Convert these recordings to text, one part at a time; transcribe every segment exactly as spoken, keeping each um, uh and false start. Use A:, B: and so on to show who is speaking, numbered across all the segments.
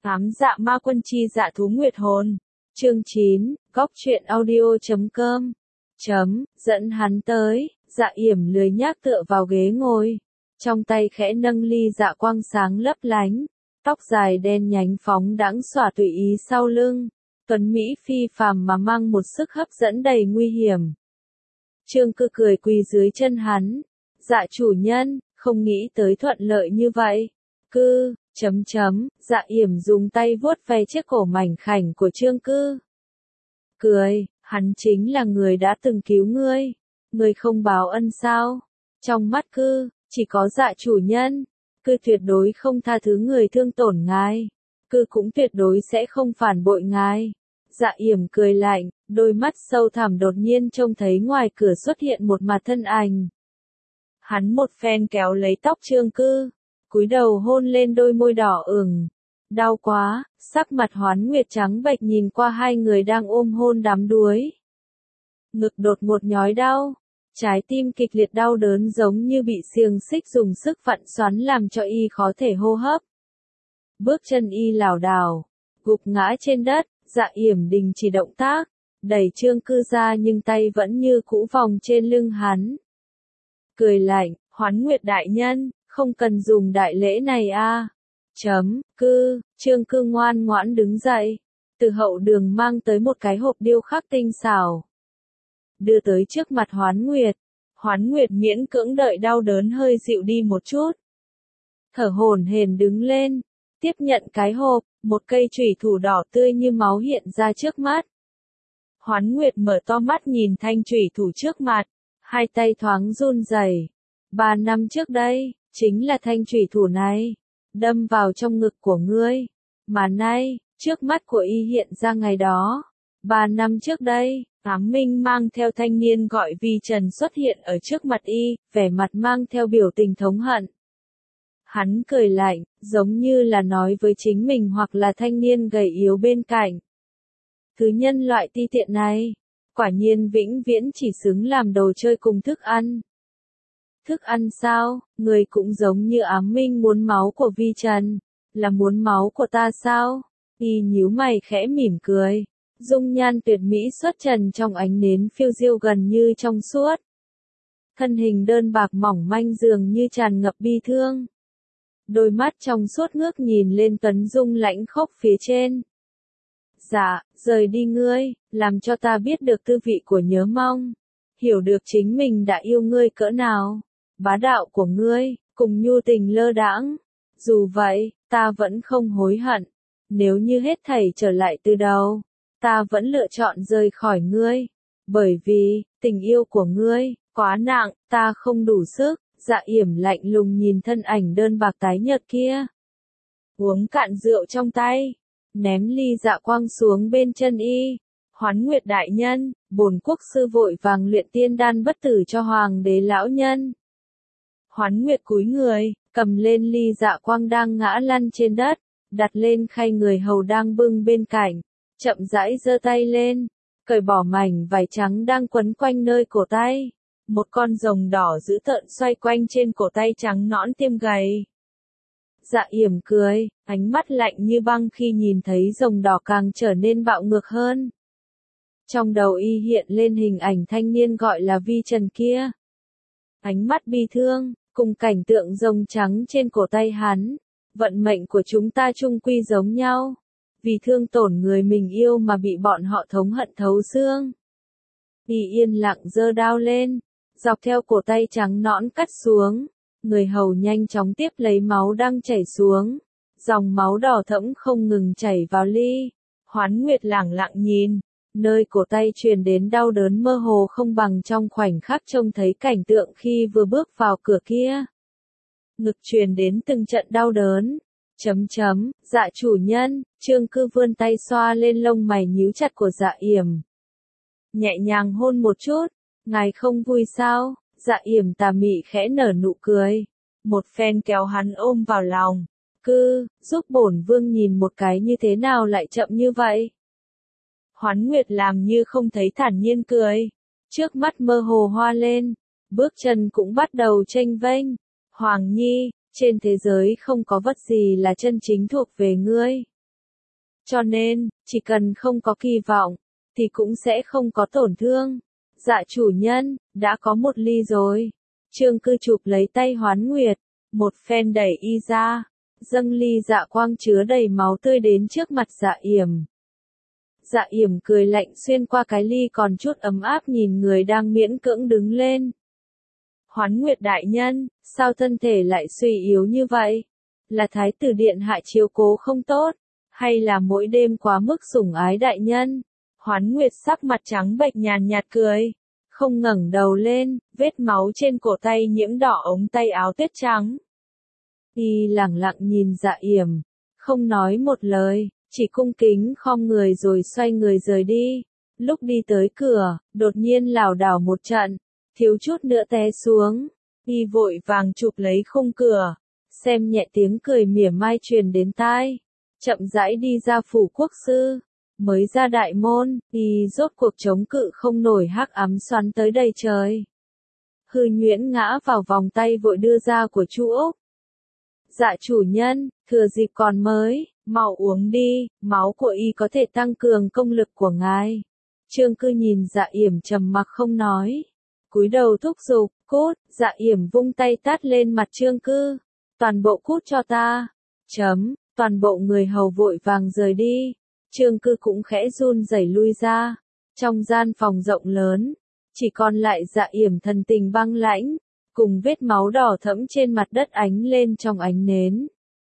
A: Ám dạ ma quân chi dạ thú nguyệt hồn. Chương chín, góc truyện audio chấm com. Chấm, dẫn hắn tới, dạ yểm lười nhác tựa vào ghế ngồi. Trong tay khẽ nâng ly dạ quang sáng lấp lánh. Tóc dài đen nhánh phóng đãng xõa tùy ý sau lưng. Tuấn Mỹ phi phàm mà mang một sức hấp dẫn đầy nguy hiểm. Trương Cư cười quỳ dưới chân hắn. Dạ chủ nhân, không nghĩ tới thuận lợi như vậy. Cư, chấm chấm, dạ yểm dùng tay vuốt ve chiếc cổ mảnh khảnh của Trương Cư. Cười, hắn chính là người đã từng cứu ngươi. Ngươi không báo ân sao? Trong mắt Cư, chỉ có dạ chủ nhân. Cư tuyệt đối không tha thứ người thương tổn ngài. Cư cũng tuyệt đối sẽ không phản bội ngài. Dạ yểm cười lạnh, đôi mắt sâu thẳm đột nhiên trông thấy ngoài cửa xuất hiện một mặt thân ảnh. Hắn một phen kéo lấy tóc Trương Cư, cúi đầu hôn lên đôi môi đỏ ửng. Đau quá, sắc mặt Hoán Nguyệt trắng bệch nhìn qua hai người đang ôm hôn đắm đuối. Ngực đột ngột nhói đau, trái tim kịch liệt đau đớn giống như bị xiềng xích dùng sức vặn xoắn làm cho y khó thể hô hấp. Bước chân y lảo đảo, gục ngã trên đất, dạ yểm đình chỉ động tác, đẩy Trương Cư ra nhưng tay vẫn như cũ vòng trên lưng hắn. Cười lạnh, Hoán Nguyệt đại nhân, không cần dùng đại lễ này a. Chấm, Cư, Trương Cư ngoan ngoãn đứng dậy, từ hậu đường mang tới một cái hộp điêu khắc tinh xảo. Đưa tới trước mặt Hoán Nguyệt, Hoán Nguyệt miễn cưỡng đợi đau đớn hơi dịu đi một chút. Thở hổn hển đứng lên, tiếp nhận cái hộp, một cây chùy thủ đỏ tươi như máu hiện ra trước mắt. Hoán Nguyệt mở to mắt nhìn thanh chùy thủ trước mặt, hai tay thoáng run rẩy. Ba năm trước đây, chính là thanh chùy thủ này, đâm vào trong ngực của ngươi. Mà nay, trước mắt của y hiện ra ngày đó. Ba năm trước đây, Ám Minh mang theo thanh niên gọi Vi Trần xuất hiện ở trước mặt y, vẻ mặt mang theo biểu tình thống hận. Hắn cười lạnh, giống như là nói với chính mình hoặc là thanh niên gầy yếu bên cạnh. Thứ nhân loại ti tiện này, quả nhiên vĩnh viễn chỉ xứng làm đồ chơi cùng thức ăn. Thức ăn sao, người cũng giống như Ám Minh muốn máu của Vi Trần, là muốn máu của ta sao? Y nhíu mày khẽ mỉm cười, dung nhan tuyệt mỹ xuất trần trong ánh nến phiêu diêu gần như trong suốt. Thân hình đơn bạc mỏng manh dường như tràn ngập bi thương. Đôi mắt trong suốt ngước nhìn lên Tuấn Dung lãnh khốc phía trên. Dạ, rời đi ngươi, làm cho ta biết được tư vị của nhớ mong. Hiểu được chính mình đã yêu ngươi cỡ nào. Bá đạo của ngươi, cùng nhu tình lơ đãng. Dù vậy, ta vẫn không hối hận. Nếu như hết thảy trở lại từ đầu, ta vẫn lựa chọn rời khỏi ngươi. Bởi vì, tình yêu của ngươi, quá nặng, ta không đủ sức. Dạ yểm lạnh lùng nhìn thân ảnh đơn bạc tái nhợt kia. Uống cạn rượu trong tay, ném ly dạ quang xuống bên chân y. Hoán Nguyệt đại nhân, bổn quốc sư vội vàng luyện tiên đan bất tử cho hoàng đế lão nhân. Hoán Nguyệt cúi người, cầm lên ly dạ quang đang ngã lăn trên đất, đặt lên khay người hầu đang bưng bên cạnh, chậm rãi giơ tay lên, cởi bỏ mảnh vải trắng đang quấn quanh nơi cổ tay. Một con rồng đỏ dữ tợn xoay quanh trên cổ tay trắng nõn tiêm gầy. Dạ yểm cười, ánh mắt lạnh như băng khi nhìn thấy rồng đỏ càng trở nên bạo ngược hơn. Trong đầu y hiện lên hình ảnh thanh niên gọi là Vi Trần kia. Ánh mắt bi thương, cùng cảnh tượng rồng trắng trên cổ tay hắn. Vận mệnh của chúng ta chung quy giống nhau. Vì thương tổn người mình yêu mà bị bọn họ thống hận thấu xương. Y yên lặng giơ đao lên, dọc theo cổ tay trắng nõn cắt xuống. Người hầu nhanh chóng tiếp lấy máu đang chảy xuống. Dòng máu đỏ thẫm không ngừng chảy vào ly. Hoán Nguyệt lẳng lặng nhìn. Nơi cổ tay truyền đến đau đớn mơ hồ không bằng trong khoảnh khắc trông thấy cảnh tượng khi vừa bước vào cửa kia. Ngực truyền đến từng trận đau đớn. Chấm chấm, dạ chủ nhân, Trương Cư vươn tay xoa lên lông mày nhíu chặt của dạ yểm. Nhẹ nhàng hôn một chút, ngài không vui sao? Dạ yểm tà mị khẽ nở nụ cười. Một phen kéo hắn ôm vào lòng. Cư, giúp bổn vương nhìn một cái như thế nào lại chậm như vậy? Hoán Nguyệt làm như không thấy thản nhiên cười. Trước mắt mơ hồ hoa lên. Bước chân cũng bắt đầu chênh vênh. Hoàng Nhi, trên thế giới không có vật gì là chân chính thuộc về ngươi. Cho nên, chỉ cần không có kỳ vọng, thì cũng sẽ không có tổn thương. Dạ chủ nhân, đã có một ly rồi. Trương Cư chụp lấy tay Hoán Nguyệt, một phen đẩy y ra, dâng ly dạ quang chứa đầy máu tươi đến trước mặt Dạ Yểm. Dạ Yểm cười lạnh xuyên qua cái ly còn chút ấm áp nhìn người đang miễn cưỡng đứng lên. Hoán Nguyệt đại nhân, sao thân thể lại suy yếu như vậy? Là thái tử điện hạ chiếu cố không tốt, hay là mỗi đêm quá mức sủng ái đại nhân? Hoán Nguyệt sắc mặt trắng bệch nhàn nhạt cười, không ngẩng đầu lên, vết máu trên cổ tay nhiễm đỏ ống tay áo tuyết trắng. Y lẳng lặng nhìn Dạ Yểm, không nói một lời, chỉ cung kính khom người rồi xoay người rời đi. Lúc đi tới cửa, đột nhiên lảo đảo một trận, thiếu chút nữa té xuống. Y vội vàng chụp lấy khung cửa, xem nhẹ tiếng cười mỉa mai truyền đến tai, chậm rãi đi ra phủ quốc sư. Mới ra đại môn, y rốt cuộc chống cự không nổi hắc ám xoắn tới đầy trời. Hư nhuyễn ngã vào vòng tay vội đưa ra của Chu Úc. Dạ chủ nhân, thừa dịp còn mới, mau uống đi, máu của y có thể tăng cường công lực của ngài. Trương Cư nhìn Dạ Yểm trầm mặc không nói, cúi đầu thúc giục, cút. Dạ Yểm vung tay tát lên mặt Trương Cư, toàn bộ cút cho ta. Chấm, toàn bộ người hầu vội vàng rời đi. Trương Cư cũng khẽ run rẩy lui ra. Trong gian phòng rộng lớn, chỉ còn lại Dạ Yểm thần tình băng lãnh, cùng vết máu đỏ thẫm trên mặt đất ánh lên trong ánh nến.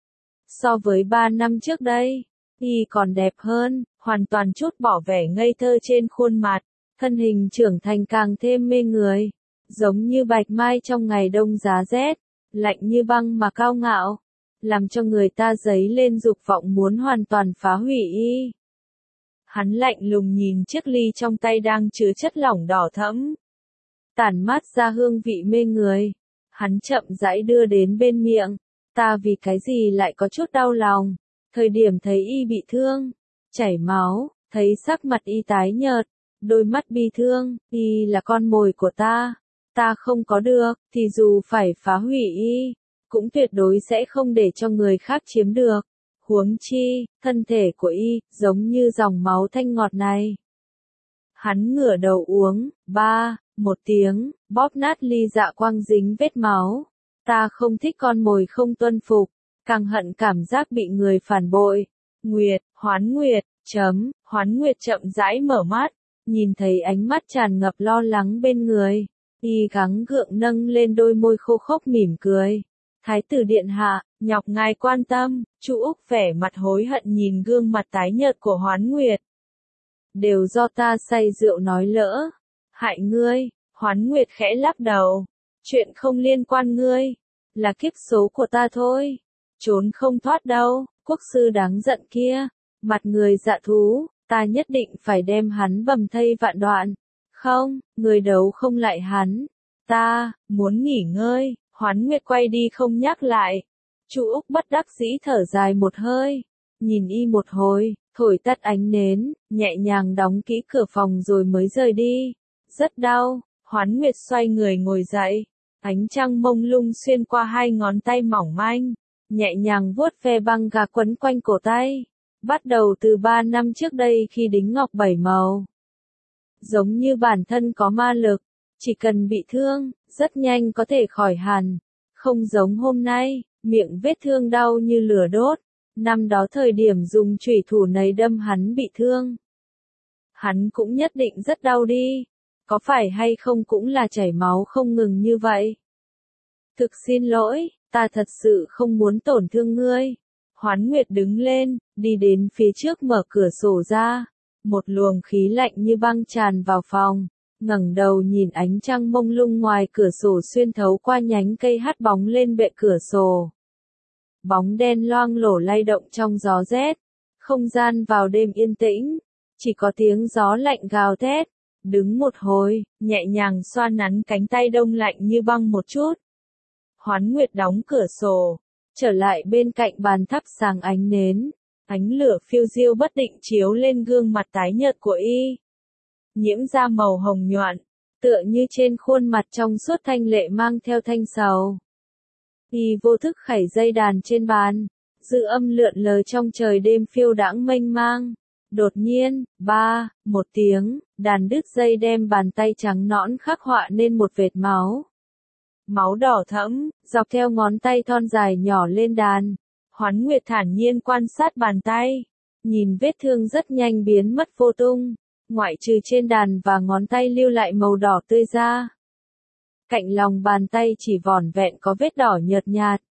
A: So với ba năm trước đây, y còn đẹp hơn, hoàn toàn trút bỏ vẻ ngây thơ trên khuôn mặt, thân hình trưởng thành càng thêm mê người, giống như bạch mai trong ngày đông giá rét, lạnh như băng mà cao ngạo, làm cho người ta dấy lên dục vọng muốn hoàn toàn phá hủy y. Hắn lạnh lùng nhìn chiếc ly trong tay đang chứa chất lỏng đỏ thẫm, tản mát ra hương vị mê người. Hắn chậm rãi đưa đến bên miệng. Ta vì cái gì lại có chút đau lòng. Thời điểm thấy y bị thương, chảy máu, thấy sắc mặt y tái nhợt, đôi mắt bi thương, y là con mồi của ta. Ta không có được, thì dù phải phá hủy y, cũng tuyệt đối sẽ không để cho người khác chiếm được. Huống chi, thân thể của y, giống như dòng máu thanh ngọt này. Hắn ngửa đầu uống, ba, một tiếng, bóp nát ly dạ quang dính vết máu. Ta không thích con mồi không tuân phục, càng hận cảm giác bị người phản bội. Nguyệt, Hoán Nguyệt, chấm, Hoán Nguyệt chậm rãi mở mắt, nhìn thấy ánh mắt tràn ngập lo lắng bên người. Y gắng gượng nâng lên đôi môi khô khốc mỉm cười. Thái tử điện hạ, nhọc ngài quan tâm. Chu Úc vẻ mặt hối hận nhìn gương mặt tái nhợt của Hoán Nguyệt. Đều do ta say rượu nói lỡ, hại ngươi. Hoán Nguyệt khẽ lắc đầu. Chuyện không liên quan ngươi, là kiếp số của ta thôi. Trốn không thoát đâu, quốc sư đáng giận kia. Mặt người dạ thú, ta nhất định phải đem hắn bầm thây vạn đoạn. Không, người đấu không lại hắn. Ta, muốn nghỉ ngơi. Hoán Nguyệt quay đi không nhắc lại. Chu Úc bất đắc dĩ thở dài một hơi. Nhìn y một hồi, thổi tắt ánh nến, nhẹ nhàng đóng kỹ cửa phòng rồi mới rời đi. Rất đau. Hoán Nguyệt xoay người ngồi dậy. Ánh trăng mông lung xuyên qua hai ngón tay mỏng manh, nhẹ nhàng vuốt ve băng gạc quấn quanh cổ tay. Bắt đầu từ ba năm trước đây khi đính ngọc bảy màu. Giống như bản thân có ma lực, chỉ cần bị thương, rất nhanh có thể khỏi hẳn. Không giống hôm nay, miệng vết thương đau như lửa đốt. Năm đó thời điểm dùng chủy thủ này đâm hắn bị thương. Hắn cũng nhất định rất đau đi. Có phải hay không cũng là chảy máu không ngừng như vậy. Thực xin lỗi, ta thật sự không muốn tổn thương ngươi. Hoán Nguyệt đứng lên, đi đến phía trước mở cửa sổ ra. Một luồng khí lạnh như băng tràn vào phòng, ngẩng đầu nhìn ánh trăng mông lung ngoài cửa sổ xuyên thấu qua nhánh cây hắt bóng lên bệ cửa sổ. Bóng đen loang lổ lay động trong gió rét. Không gian vào đêm yên tĩnh, chỉ có tiếng gió lạnh gào thét. Đứng một hồi, nhẹ nhàng xoa nắn cánh tay đông lạnh như băng một chút. Hoán Nguyệt đóng cửa sổ, trở lại bên cạnh bàn thắp sáng ánh nến. Ánh lửa phiêu diêu bất định chiếu lên gương mặt tái nhợt của y. Nhiễm ra màu hồng nhuận, tựa như trên khuôn mặt trong suốt thanh lệ mang theo thanh sầu. Y vô thức khẩy dây đàn trên bàn, dư âm lượn lờ trong trời đêm phiêu đãng mênh mang. Đột nhiên, ba, một tiếng, đàn đứt dây đem bàn tay trắng nõn khắc họa nên một vệt máu. Máu đỏ thẫm, dọc theo ngón tay thon dài nhỏ lên đàn. Hoán Nguyệt thản nhiên quan sát bàn tay, nhìn vết thương rất nhanh biến mất vô tung, ngoại trừ trên đàn và ngón tay lưu lại màu đỏ tươi ra. Cạnh lòng bàn tay chỉ vỏn vẹn có vết đỏ nhợt nhạt.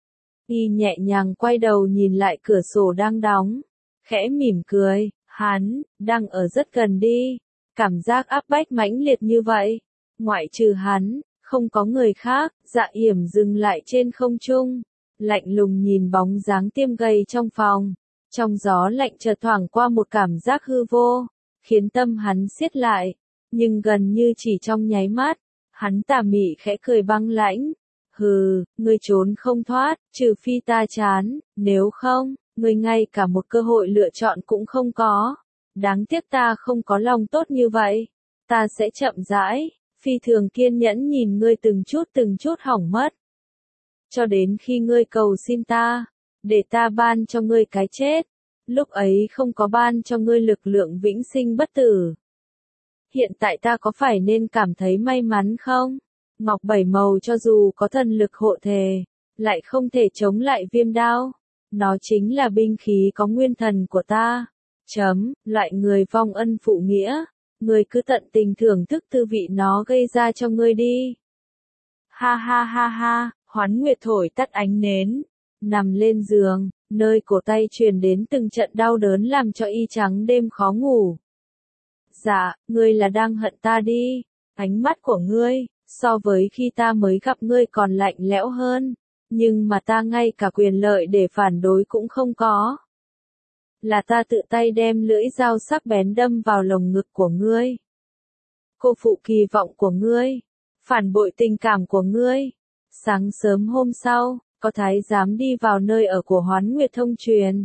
A: Y nhẹ nhàng quay đầu nhìn lại cửa sổ đang đóng, khẽ mỉm cười, hắn, đang ở rất gần đi. Cảm giác áp bách mãnh liệt như vậy, ngoại trừ hắn, không có người khác. Dạ Yểm dừng lại trên không trung, lạnh lùng nhìn bóng dáng tiêm gầy trong phòng. Trong gió lạnh chợt thoảng qua một cảm giác hư vô, khiến tâm hắn siết lại, nhưng gần như chỉ trong nháy mắt, hắn tà mị khẽ cười băng lãnh. Hừ, ngươi trốn không thoát, trừ phi ta chán, nếu không, ngươi ngay cả một cơ hội lựa chọn cũng không có. Đáng tiếc ta không có lòng tốt như vậy. Ta sẽ chậm rãi, phi thường kiên nhẫn nhìn ngươi từng chút từng chút hỏng mất. Cho đến khi ngươi cầu xin ta, để ta ban cho ngươi cái chết. Lúc ấy không có ban cho ngươi lực lượng vĩnh sinh bất tử. Hiện tại ta có phải nên cảm thấy may mắn không? Ngọc bảy màu cho dù có thần lực hộ thể, lại không thể chống lại viêm đao. Nó chính là binh khí có nguyên thần của ta. Chấm, loại người vong ân phụ nghĩa. Ngươi cứ tận tình thưởng thức tư vị nó gây ra cho ngươi đi. Ha ha ha ha, Hoán Nguyệt thổi tắt ánh nến. Nằm lên giường, nơi cổ tay truyền đến từng trận đau đớn làm cho y trắng đêm khó ngủ. Dạ, ngươi là đang hận ta đi. Ánh mắt của ngươi, so với khi ta mới gặp ngươi còn lạnh lẽo hơn. Nhưng mà ta ngay cả quyền lợi để phản đối cũng không có. Là ta tự tay đem lưỡi dao sắc bén đâm vào lồng ngực của ngươi. Cô phụ kỳ vọng của ngươi. Phản bội tình cảm của ngươi. Sáng sớm hôm sau, có thái giám đi vào nơi ở của Hoán Nguyệt thông truyền.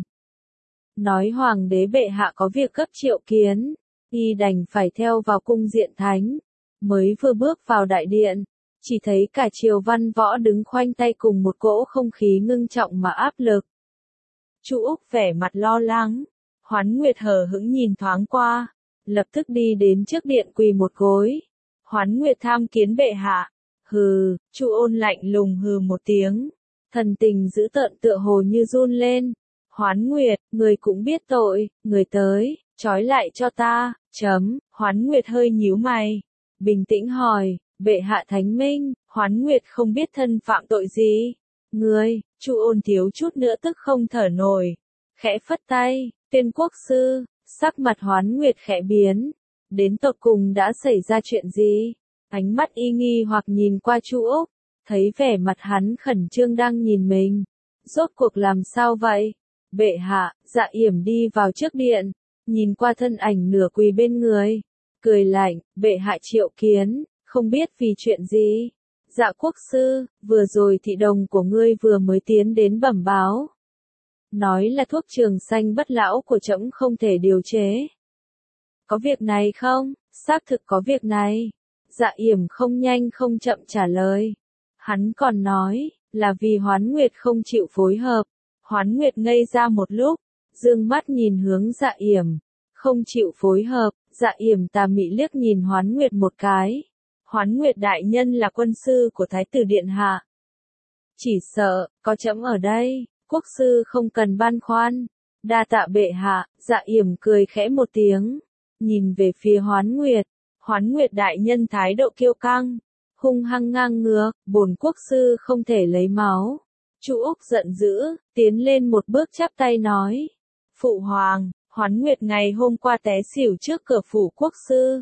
A: Nói hoàng đế bệ hạ có việc gấp triệu kiến. Y đành phải theo vào cung diện thánh. Mới vừa bước vào đại điện, chỉ thấy cả triều văn võ đứng khoanh tay cùng một cỗ không khí ngưng trọng mà áp lực. Chu Úc vẻ mặt lo lắng, Hoán Nguyệt hờ hững nhìn thoáng qua, lập tức đi đến trước điện quỳ một gối. Hoán Nguyệt tham kiến bệ hạ. Hừ, Chu Ôn lạnh lùng hừ một tiếng, thần tình dữ tợn tựa hồ như run lên. Hoán Nguyệt, người cũng biết tội, người tới, trói lại cho ta. Chấm, Hoán Nguyệt hơi nhíu mày, bình tĩnh hỏi, bệ hạ thánh minh. Hoán Nguyệt không biết thân phạm tội gì. Ngươi, Chu Ôn thiếu chút nữa tức không thở nổi, khẽ phất tay. Tiên quốc sư, sắc mặt Hoán Nguyệt khẽ biến, đến tột cùng đã xảy ra chuyện gì? Ánh mắt y nghi hoặc nhìn qua Chu Úc, thấy vẻ mặt hắn khẩn trương đang nhìn mình. Rốt cuộc làm sao vậy? Bệ hạ. Dạ Yểm đi vào trước điện, nhìn qua thân ảnh nửa quỳ bên người, cười lạnh, bệ hạ triệu kiến, không biết vì chuyện gì. Dạ quốc sư, vừa rồi thị đồng của ngươi vừa mới tiến đến bẩm báo. Nói là thuốc trường xanh bất lão của trẫm không thể điều chế. Có việc này không? Xác thực có việc này. Dạ Yểm không nhanh không chậm trả lời. Hắn còn nói, là vì Hoán Nguyệt không chịu phối hợp. Hoán Nguyệt ngây ra một lúc, dương mắt nhìn hướng Dạ Yểm. Không chịu phối hợp. Dạ Yểm tà mị liếc nhìn Hoán Nguyệt một cái. Hoán Nguyệt đại nhân là quân sư của Thái tử Điện Hạ. Chỉ sợ, có trẫm ở đây, quốc sư không cần băn khoăn. Đa tạ bệ hạ. Dạ Yểm cười khẽ một tiếng, nhìn về phía Hoán Nguyệt. Hoán Nguyệt đại nhân thái độ kiêu căng, hung hăng ngang ngược, bổn quốc sư không thể lấy máu. Chu Úc giận dữ, tiến lên một bước chắp tay nói. Phụ hoàng, Hoán Nguyệt ngày hôm qua té xỉu trước cửa phủ quốc sư.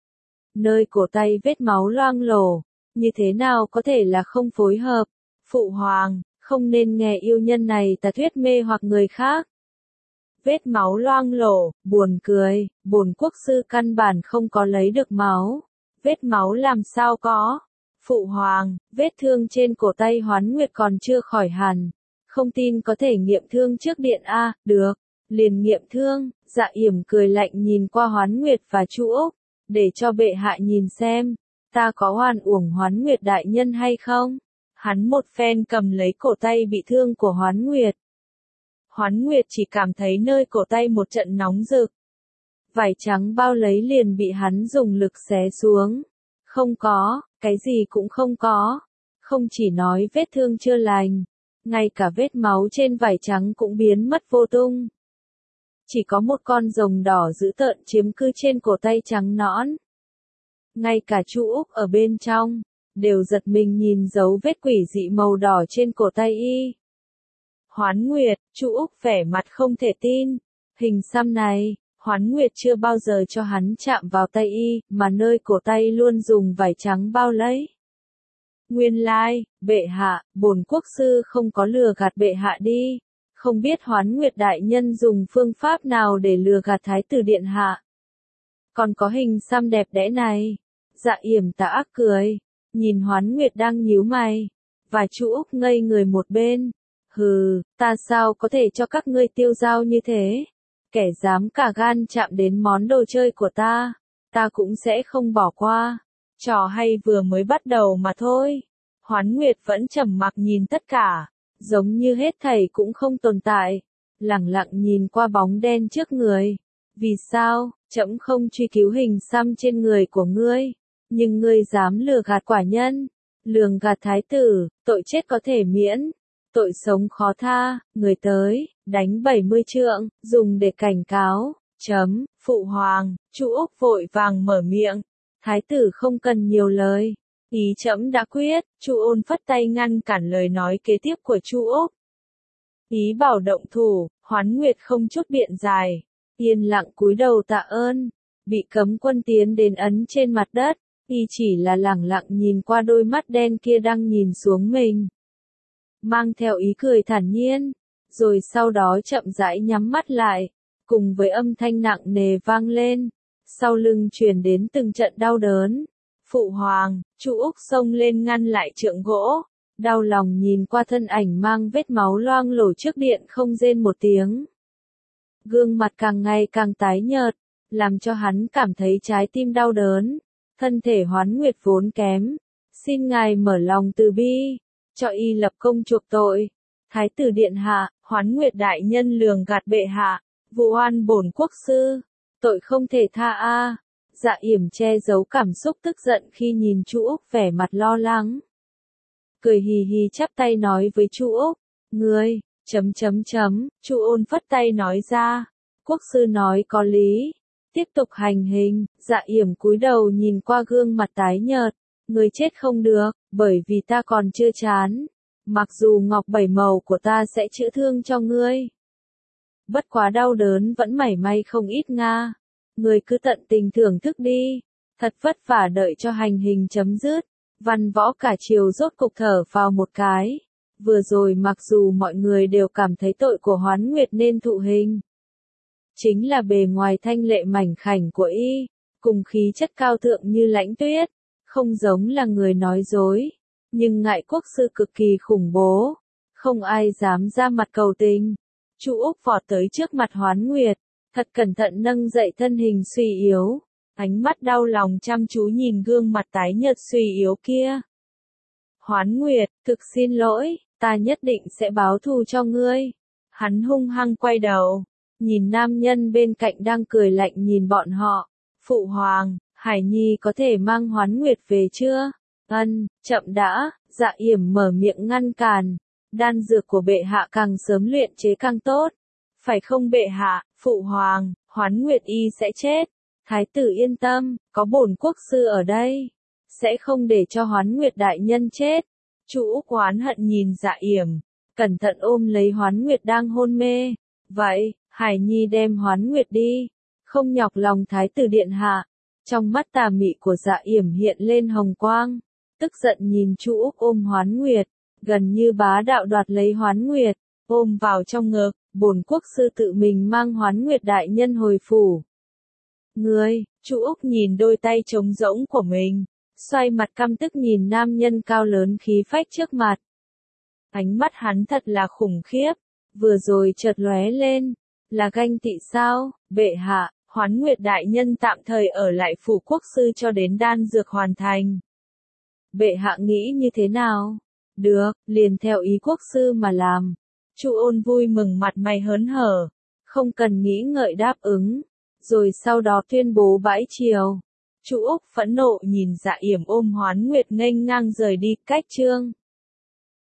A: Nơi cổ tay vết máu loang lổ, như thế nào có thể là không phối hợp? Phụ hoàng, không nên nghe yêu nhân này tà thuyết mê hoặc người khác. Vết máu loang lổ, buồn cười, bổn quốc sư căn bản không có lấy được máu. Vết máu làm sao có? Phụ hoàng, vết thương trên cổ tay Hoán Nguyệt còn chưa khỏi hẳn. Không tin có thể nghiệm thương trước điện a, được, liền nghiệm thương. Dạ Yểm cười lạnh nhìn qua Hoán Nguyệt và Chu Úc, để cho bệ hạ nhìn xem, ta có oan uổng Hoán Nguyệt đại nhân hay không? Hắn một phen cầm lấy cổ tay bị thương của Hoán Nguyệt. Hoán Nguyệt chỉ cảm thấy nơi cổ tay một trận nóng rực. Vải trắng bao lấy liền bị hắn dùng lực xé xuống. Không có, cái gì cũng không có. Không chỉ nói vết thương chưa lành, ngay cả vết máu trên vải trắng cũng biến mất vô tung. Chỉ có một con rồng đỏ dữ tợn chiếm cư trên cổ tay trắng nõn. Ngay cả Chu Úc ở bên trong, đều giật mình nhìn dấu vết quỷ dị màu đỏ trên cổ tay y. Hoán Nguyệt, Chu Úc vẻ mặt không thể tin. Hình xăm này, Hoán Nguyệt chưa bao giờ cho hắn chạm vào tay y, mà nơi cổ tay luôn dùng vải trắng bao lấy. Nguyên lai, bệ hạ, bổn quốc sư không có lừa gạt bệ hạ đi. Không biết Hoán Nguyệt đại nhân dùng phương pháp nào để lừa gạt thái tử điện hạ. Còn có hình xăm đẹp đẽ này. Dạ yểm tà ác cười, nhìn Hoán Nguyệt đang nhíu mày, và Chu Úc ngây người một bên. Hừ, ta sao có thể cho các ngươi tiêu dao như thế? Kẻ dám cả gan chạm đến món đồ chơi của ta, ta cũng sẽ không bỏ qua. Trò hay vừa mới bắt đầu mà thôi. Hoán Nguyệt vẫn trầm mặc nhìn tất cả, giống như hết thảy cũng không tồn tại, lẳng lặng nhìn qua bóng đen trước người. Vì sao, trẫm không truy cứu hình xăm trên người của ngươi, nhưng ngươi dám lừa gạt quả nhân, lường gạt thái tử, tội chết có thể miễn, tội sống khó tha, người tới, đánh bảy mươi trượng, dùng để cảnh cáo, chấm, phụ hoàng. Chu Úc vội vàng mở miệng, thái tử không cần nhiều lời, ý trẫm đã quyết. Chu Ôn phất tay ngăn cản lời nói kế tiếp của Chu Úc. Ý bảo động thủ, Hoán Nguyệt không chút biện giải, yên lặng cúi đầu tạ ơn. Bị cấm quân tiến đến ấn trên mặt đất, y chỉ là lẳng lặng nhìn qua đôi mắt đen kia đang nhìn xuống mình, mang theo ý cười thản nhiên, rồi sau đó chậm rãi nhắm mắt lại, cùng với âm thanh nặng nề vang lên, sau lưng truyền đến từng trận đau đớn. Phụ hoàng, Chu Úc xông lên ngăn lại trượng gỗ, đau lòng nhìn qua thân ảnh mang vết máu loang lổ trước điện không rên một tiếng. Gương mặt càng ngày càng tái nhợt, làm cho hắn cảm thấy trái tim đau đớn. Thân thể Hoán Nguyệt vốn kém, xin ngài mở lòng từ bi, cho y lập công chuộc tội. Thái tử điện hạ, Hoán Nguyệt đại nhân lường gạt bệ hạ, vụ oan bổn quốc sư, tội không thể tha a. Dạ yểm che giấu cảm xúc tức giận khi nhìn Chu Úc vẻ mặt lo lắng, cười hì hì chắp tay nói với Chu Úc, ngươi, chấm chấm chấm. Chu Ôn phất tay nói ra, quốc sư nói có lý. Tiếp tục hành hình. Dạ yểm cúi đầu nhìn qua gương mặt tái nhợt, ngươi chết không được, bởi vì ta còn chưa chán. Mặc dù ngọc bảy màu của ta sẽ chữa thương cho ngươi, bất quá đau đớn vẫn mảy may không ít nga. Ngươi cứ tận tình thưởng thức đi, thật vất vả đợi cho hành hình chấm dứt. Văn võ cả triều rốt cục thở vào một cái. Vừa rồi mặc dù mọi người đều cảm thấy tội của Hoán Nguyệt nên thụ hình, chính là bề ngoài thanh lệ mảnh khảnh của y, cùng khí chất cao thượng như lãnh tuyết, không giống là người nói dối, nhưng ngại quốc sư cực kỳ khủng bố, không ai dám ra mặt cầu tình. Chu Úc vọt tới trước mặt Hoán Nguyệt, thật cẩn thận nâng dậy thân hình suy yếu, ánh mắt đau lòng chăm chú nhìn gương mặt tái nhợt suy yếu kia. Hoán Nguyệt, thực xin lỗi, ta nhất định sẽ báo thù cho ngươi. Hắn hung hăng quay đầu, nhìn nam nhân bên cạnh đang cười lạnh nhìn bọn họ. Phụ hoàng, Hải Nhi có thể mang Hoán Nguyệt về chưa? Ân, chậm đã. Dạ yểm mở miệng ngăn cản. Đan dược của bệ hạ càng sớm luyện chế càng tốt. Phải không bệ hạ? Phụ hoàng, Hoán Nguyệt y sẽ chết. Thái tử yên tâm, có bổn quốc sư ở đây, sẽ không để cho Hoán Nguyệt đại nhân chết. Chu Úc oán hận nhìn Dạ yểm, cẩn thận ôm lấy Hoán Nguyệt đang hôn mê. Vậy, Hải Nhi đem Hoán Nguyệt đi, không nhọc lòng thái tử điện hạ. Trong mắt tà mị của Dạ yểm hiện lên hồng quang, tức giận nhìn Chu Úc ôm Hoán Nguyệt, gần như bá đạo đoạt lấy Hoán Nguyệt, ôm vào trong ngực. Bổn quốc sư tự mình mang Hoán Nguyệt đại nhân hồi phủ. Ngươi, Chu Úc nhìn đôi tay trống rỗng của mình, xoay mặt căm tức nhìn nam nhân cao lớn khí phách trước mặt. Ánh mắt hắn thật là khủng khiếp, vừa rồi chợt lóe lên, là ganh tị sao? Bệ hạ, Hoán Nguyệt đại nhân tạm thời ở lại phủ quốc sư cho đến đan dược hoàn thành. Bệ hạ nghĩ như thế nào? Được, liền theo ý quốc sư mà làm. Chu Ôn vui mừng mặt mày hớn hở, không cần nghĩ ngợi đáp ứng, rồi sau đó tuyên bố bãi triều. Chu Úc phẫn nộ nhìn Dạ Yểm ôm Hoán Nguyệt nghênh ngang rời đi, cách chương.